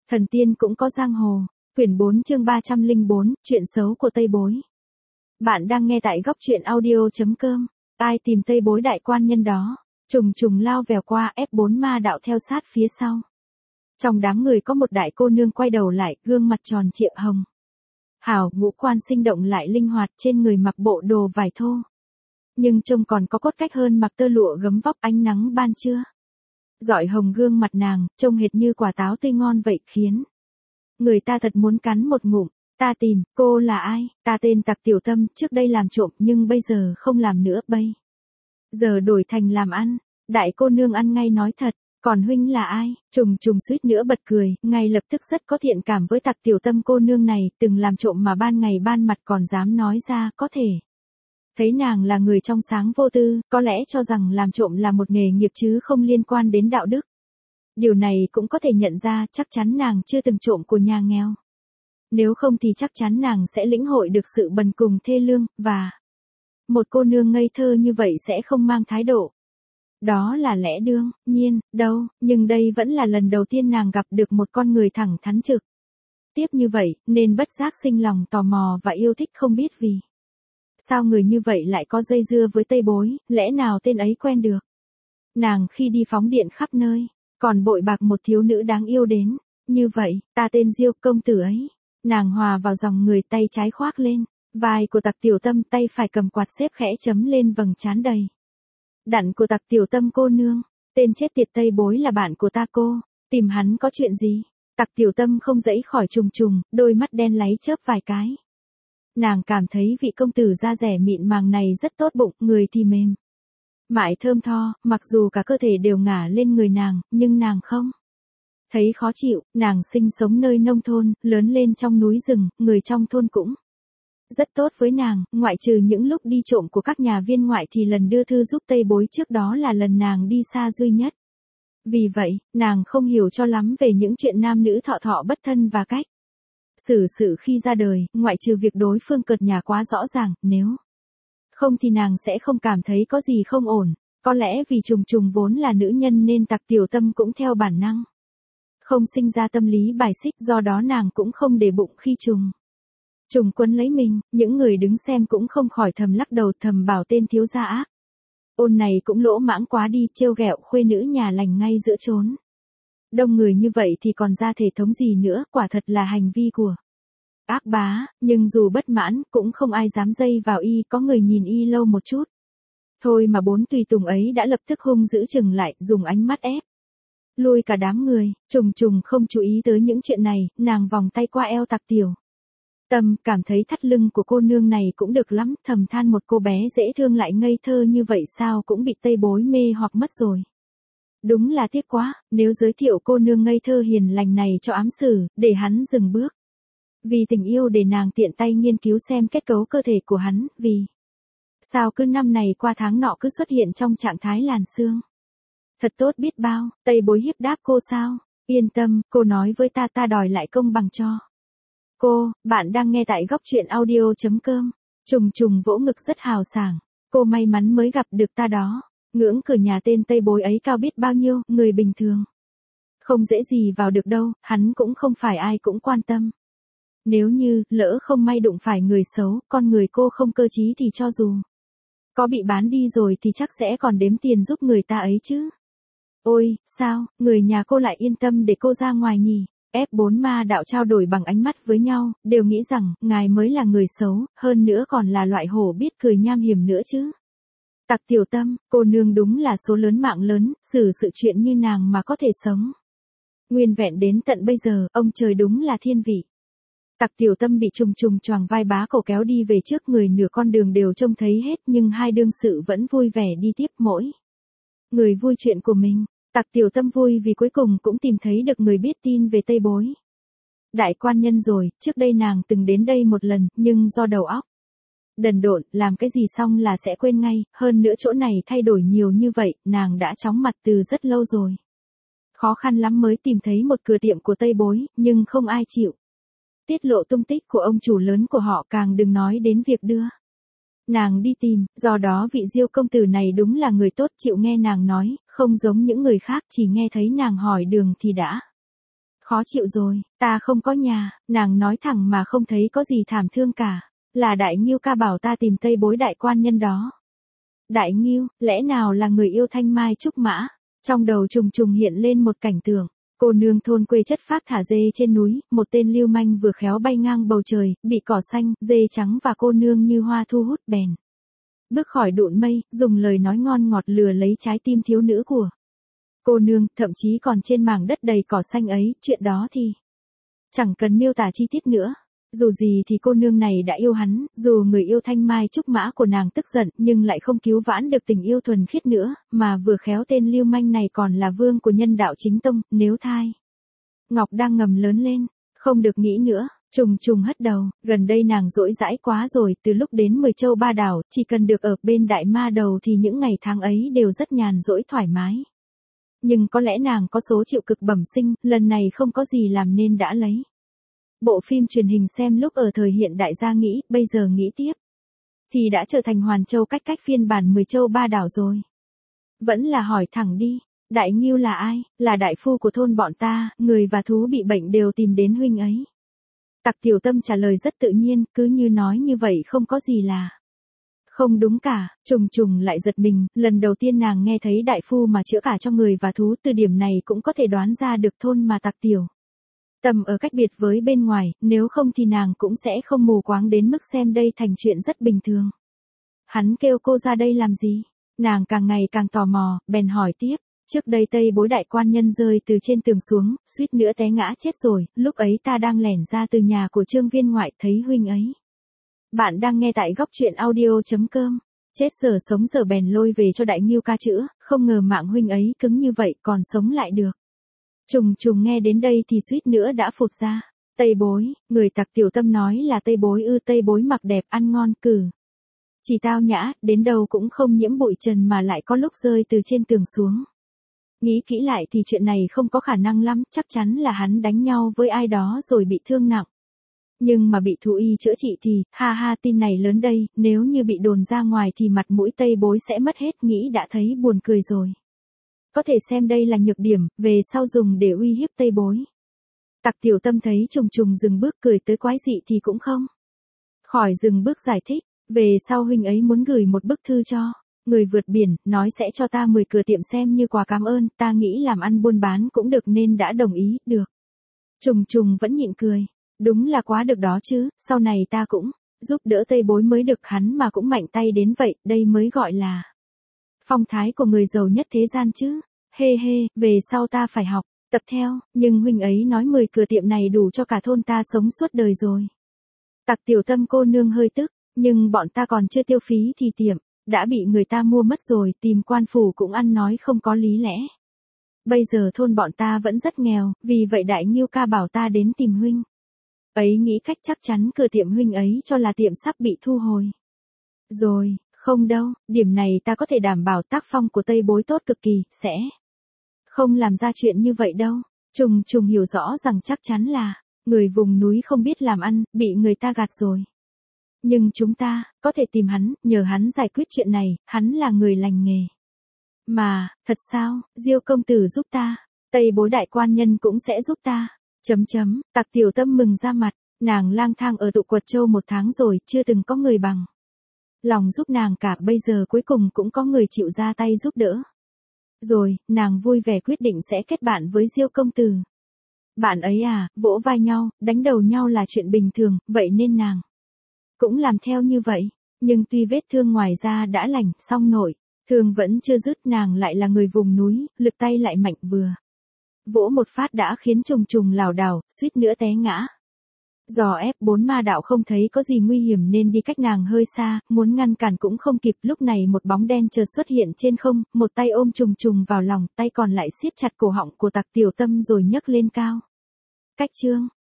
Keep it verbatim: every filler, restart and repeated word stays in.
Thần tiên cũng có giang hồ, quyển bốn chương ba trăm lẻ bốn, chuyện xấu của Tây Bối. Bạn đang nghe tại góc truyện audio.com, ai tìm Tây Bối đại quan nhân đó, trùng trùng lao vèo qua ép bốn ma đạo theo sát phía sau. Trong đám người có một đại cô nương quay đầu lại, gương mặt tròn trịa hồng. Hảo, ngũ quan sinh động lại linh hoạt, trên người mặc bộ đồ vải thô. Nhưng trông còn có cốt cách hơn mặc tơ lụa gấm vóc ánh nắng ban trưa. Rọi hồng gương mặt nàng, trông hệt như quả táo tươi ngon vậy khiến người ta thật muốn cắn một ngụm. Ta tìm, cô là ai? Ta tên Tặc Tiểu Tâm, trước đây làm trộm nhưng bây giờ không làm nữa bây giờ đổi thành làm ăn. Đại cô nương ăn ngay nói thật, còn huynh là ai? Trùng trùng suýt nữa bật cười, ngay lập tức rất có thiện cảm với Tặc Tiểu Tâm cô nương này, từng làm trộm mà ban ngày ban mặt còn dám nói ra, có thể thấy nàng là người trong sáng vô tư, có lẽ cho rằng làm trộm là một nghề nghiệp chứ không liên quan đến đạo đức. Điều này cũng có thể nhận ra, chắc chắn nàng chưa từng trộm của nhà nghèo. Nếu không thì chắc chắn nàng sẽ lĩnh hội được sự bần cùng thê lương, và một cô nương ngây thơ như vậy sẽ không mang thái độ. Đó là lẽ đương nhiên, đâu, nhưng đây vẫn là lần đầu tiên nàng gặp được một con người thẳng thắn trực tiếp như vậy, nên bất giác sinh lòng tò mò và yêu thích không biết vì sao người như vậy lại có dây dưa với Tây Bối, lẽ nào tên ấy quen được nàng khi đi phóng điện khắp nơi, còn bội bạc một thiếu nữ đáng yêu đến như vậy. Ta tên Diêu, công tử ấy. Nàng hòa vào dòng người, tay trái khoác lên vai của Tặc Tiểu Tâm, tay phải cầm quạt xếp khẽ chấm lên vầng trán đầy đặn của Tặc Tiểu Tâm cô nương. Tên chết tiệt Tây Bối là bạn của ta cô, tìm hắn có chuyện gì? Tặc Tiểu Tâm không dãy khỏi trùng trùng, đôi mắt đen láy chớp vài cái. Nàng cảm thấy vị công tử da rẻ mịn màng này rất tốt bụng, người thì mềm mại thơm tho, mặc dù cả cơ thể đều ngả lên người nàng, nhưng nàng không thấy khó chịu. Nàng sinh sống nơi nông thôn, lớn lên trong núi rừng, người trong thôn cũng rất tốt với nàng, ngoại trừ những lúc đi trộm của các nhà viên ngoại thì lần đưa thư giúp Tây Bối trước đó là lần nàng đi xa duy nhất. Vì vậy, nàng không hiểu cho lắm về những chuyện nam nữ thọ thọ bất thân và cách xử sự khi ra đời, ngoại trừ việc đối phương cợt nhả quá rõ ràng, nếu không thì nàng sẽ không cảm thấy có gì không ổn. Có lẽ vì trùng trùng vốn là nữ nhân nên Tặc Tiểu Tâm cũng theo bản năng không sinh ra tâm lý bài xích, do đó nàng cũng không để bụng khi trùng trùng quấn lấy mình. Những người đứng xem cũng không khỏi thầm lắc đầu, thầm bảo tên thiếu gia ác ôn này cũng lỗ mãng quá đi, trêu ghẹo khuê nữ nhà lành ngay giữa chốn đông người như vậy thì còn ra thể thống gì nữa, quả thật là hành vi của ác bá. Nhưng dù bất mãn, cũng không ai dám dây vào y, có người nhìn y lâu một chút thôi mà bốn tùy tùng ấy đã lập tức hung dữ chừng lại, dùng ánh mắt ép lui cả đám người. Trùng trùng không chú ý tới những chuyện này, nàng vòng tay qua eo Tặc Tiểu Tâm, cảm thấy thắt lưng của cô nương này cũng được lắm, thầm than một cô bé dễ thương lại ngây thơ như vậy sao cũng bị Tây Bối mê hoặc mất rồi. Đúng là tiếc quá, nếu giới thiệu cô nương ngây thơ hiền lành này cho ám sử, để hắn dừng bước. Vì tình yêu để nàng tiện tay nghiên cứu xem kết cấu cơ thể của hắn, vì sao cứ năm này qua tháng nọ cứ xuất hiện trong trạng thái làn xương. Thật tốt biết bao. Tây Bối hiếp đáp cô sao? Yên tâm, cô nói với ta, ta đòi lại công bằng cho cô. Bạn đang nghe tại góc truyện audio.com. Trùng trùng vỗ ngực rất hào sảng. Cô may mắn mới gặp được ta đó. Ngưỡng cửa nhà tên Tây Bối ấy cao biết bao nhiêu, người bình thường không dễ gì vào được đâu, hắn cũng không phải ai cũng quan tâm. Nếu như, lỡ không may đụng phải người xấu, con người cô không cơ trí thì cho dù có bị bán đi rồi thì chắc sẽ còn đếm tiền giúp người ta ấy chứ. Ôi, sao, người nhà cô lại yên tâm để cô ra ngoài nhỉ? ép bốn ma đạo trao đổi bằng ánh mắt với nhau, đều nghĩ rằng, ngài mới là người xấu, hơn nữa còn là loại hổ biết cười nham hiểm nữa chứ. Tặc Tiểu Tâm, cô nương đúng là số lớn mạng lớn, xử sự chuyện như nàng mà có thể sống nguyên vẹn đến tận bây giờ, ông trời đúng là thiên vị. Tặc Tiểu Tâm bị trùng trùng choàng vai bá cổ kéo đi về trước, người nửa con đường đều trông thấy hết, nhưng hai đương sự vẫn vui vẻ đi tiếp, mỗi người vui chuyện của mình. Tặc Tiểu Tâm vui vì cuối cùng cũng tìm thấy được người biết tin về Tây Bối đại quan nhân rồi. Trước đây nàng từng đến đây một lần, nhưng do đầu óc đần độn, làm cái gì xong là sẽ quên ngay, hơn nữa chỗ này thay đổi nhiều như vậy, nàng đã chóng mặt từ rất lâu rồi. Khó khăn lắm mới tìm thấy một cửa tiệm của Tây Bối, nhưng không ai chịu tiết lộ tung tích của ông chủ lớn của họ, càng đừng nói đến việc đưa nàng đi tìm. Do đó vị Diêu công tử này đúng là người tốt, chịu nghe nàng nói, không giống những người khác chỉ nghe thấy nàng hỏi đường thì đã Khó chịu rồi, ta không có nhà, nàng nói thẳng mà không thấy có gì thảm thương cả. Là Đại Ngưu ca bảo ta tìm Tây Bối đại quan nhân đó. Đại Ngưu, lẽ nào là người yêu thanh mai trúc mã? Trong đầu trùng trùng hiện lên một cảnh tượng. Cô nương thôn quê chất phác thả dê trên núi, một tên lưu manh vừa khéo bay ngang bầu trời, bị cỏ xanh, dê trắng và cô nương như hoa thu hút bèn. Bước khỏi đụn mây, dùng lời nói ngon ngọt lừa lấy trái tim thiếu nữ của cô nương, thậm chí còn trên mảng đất đầy cỏ xanh ấy, chuyện đó thì chẳng cần miêu tả chi tiết nữa. Dù gì thì cô nương này đã yêu hắn, dù người yêu thanh mai trúc mã của nàng tức giận nhưng lại không cứu vãn được tình yêu thuần khiết nữa, mà vừa khéo tên lưu manh này còn là vương của nhân đạo chính tông, nếu thai. Ngọc đang ngầm lớn lên, không được nghĩ nữa, trùng trùng hất đầu, gần đây nàng dỗi dãi quá rồi, từ lúc đến mười châu ba đảo, chỉ cần được ở bên đại ma đầu thì những ngày tháng ấy đều rất nhàn rỗi thoải mái. Nhưng có lẽ nàng có số chịu cực bẩm sinh, lần này không có gì làm nên đã lấy bộ phim truyền hình xem lúc ở thời hiện đại gia nghĩ, bây giờ nghĩ tiếp thì đã trở thành Hoàn Châu cách cách phiên bản mười châu ba đảo rồi. Vẫn là hỏi thẳng đi, Đại Ngưu là ai? Là đại phu của thôn bọn ta, người và thú bị bệnh đều tìm đến huynh ấy. Tặc Tiểu Tâm trả lời rất tự nhiên, cứ như nói như vậy không có gì là không đúng cả. Trùng trùng lại giật mình, lần đầu tiên nàng nghe thấy đại phu mà chữa cả cho người và thú, từ điểm này cũng có thể đoán ra được thôn mà Tặc Tiểu Tâm ở cách biệt với bên ngoài, nếu không thì nàng cũng sẽ không mù quáng đến mức xem đây thành chuyện rất bình thường. Hắn kêu cô ra đây làm gì? Nàng càng ngày càng tò mò, bèn hỏi tiếp. Trước đây Tây Bối đại quan nhân rơi từ trên tường xuống, suýt nữa té ngã chết rồi, lúc ấy ta đang lẻn ra từ nhà của Trương Viên ngoại thấy huynh ấy. Bạn đang nghe tại góc truyện audio.com. Chết giờ sống giờ bèn lôi về cho Đại Ngưu ca chữa, không ngờ mạng huynh ấy cứng như vậy còn sống lại được. Trùng trùng nghe đến đây thì suýt nữa đã phụt ra. Tây Bối, người Tặc Tiểu Tâm nói là Tây Bối ư? Tây Bối mặc đẹp ăn ngon cử chỉ tao nhã, đến đâu cũng không nhiễm bụi trần mà lại có lúc rơi từ trên tường xuống. Nghĩ kỹ lại thì chuyện này không có khả năng lắm, chắc chắn là hắn đánh nhau với ai đó rồi bị thương nặng. Nhưng mà bị thú y chữa trị thì, ha ha, tin này lớn đây, nếu như bị đồn ra ngoài thì mặt mũi Tây Bối sẽ mất hết, nghĩ đã thấy buồn cười rồi. Có thể xem đây là nhược điểm, về sau dùng để uy hiếp Tây Bối. Tặc Tiểu Tâm thấy trùng trùng dừng bước cười tới quái dị thì cũng không khỏi dừng bước giải thích, về sau huynh ấy muốn gửi một bức thư cho người vượt biển, nói sẽ cho ta mười cửa tiệm xem như quà cảm ơn, ta nghĩ làm ăn buôn bán cũng được nên đã đồng ý, được. Trùng trùng vẫn nhịn cười, đúng là quá được đó chứ, sau này ta cũng giúp đỡ Tây Bối mới được, hắn mà cũng mạnh tay đến vậy, đây mới gọi là phong thái của người giàu nhất thế gian chứ. Hê hê, về sau ta phải học tập theo, nhưng huynh ấy nói mười cửa tiệm này đủ cho cả thôn ta sống suốt đời rồi. Tặc Tiểu Tâm cô nương hơi tức, nhưng bọn ta còn chưa tiêu phí thì tiệm đã bị người ta mua mất rồi, tìm quan phủ cũng ăn nói không có lý lẽ. Bây giờ thôn bọn ta vẫn rất nghèo, vì vậy Đại Ngưu ca bảo ta đến tìm huynh ấy nghĩ cách chắc chắn cửa tiệm huynh ấy cho là tiệm sắp bị thu hồi rồi. Không đâu, điểm này ta có thể đảm bảo, tác phong của Tây Bối tốt cực kỳ, sẽ không làm ra chuyện như vậy đâu. Trùng trùng hiểu rõ rằng chắc chắn là người vùng núi không biết làm ăn, bị người ta gạt rồi. Nhưng chúng ta có thể tìm hắn, nhờ hắn giải quyết chuyện này, hắn là người lành nghề. Mà, thật sao, Diêu công tử giúp ta, Tây Bối đại quan nhân cũng sẽ giúp ta. Chấm chấm, Tặc Tiểu Tâm mừng ra mặt, nàng lang thang ở tụ Quật Châu một tháng rồi, chưa từng có người bằng lòng giúp nàng cả, bây giờ cuối cùng cũng có người chịu ra tay giúp đỡ. Rồi, nàng vui vẻ quyết định sẽ kết bạn với Diêu công tử. Bạn ấy à, vỗ vai nhau, đánh đầu nhau là chuyện bình thường, vậy nên nàng cũng làm theo như vậy. Nhưng tuy vết thương ngoài da đã lành, song nội thương vẫn chưa dứt, nàng lại là người vùng núi, lực tay lại mạnh, vừa vỗ một phát đã khiến trùng trùng lảo đảo, suýt nữa té ngã. Dò ép bốn ma đạo không thấy có gì nguy hiểm nên đi cách nàng hơi xa, muốn ngăn cản cũng không kịp, lúc này một bóng đen chợt xuất hiện trên không, một tay ôm trùng trùng vào lòng, tay còn lại siết chặt cổ họng của Tặc Tiểu Tâm rồi nhấc lên cao. Cách chương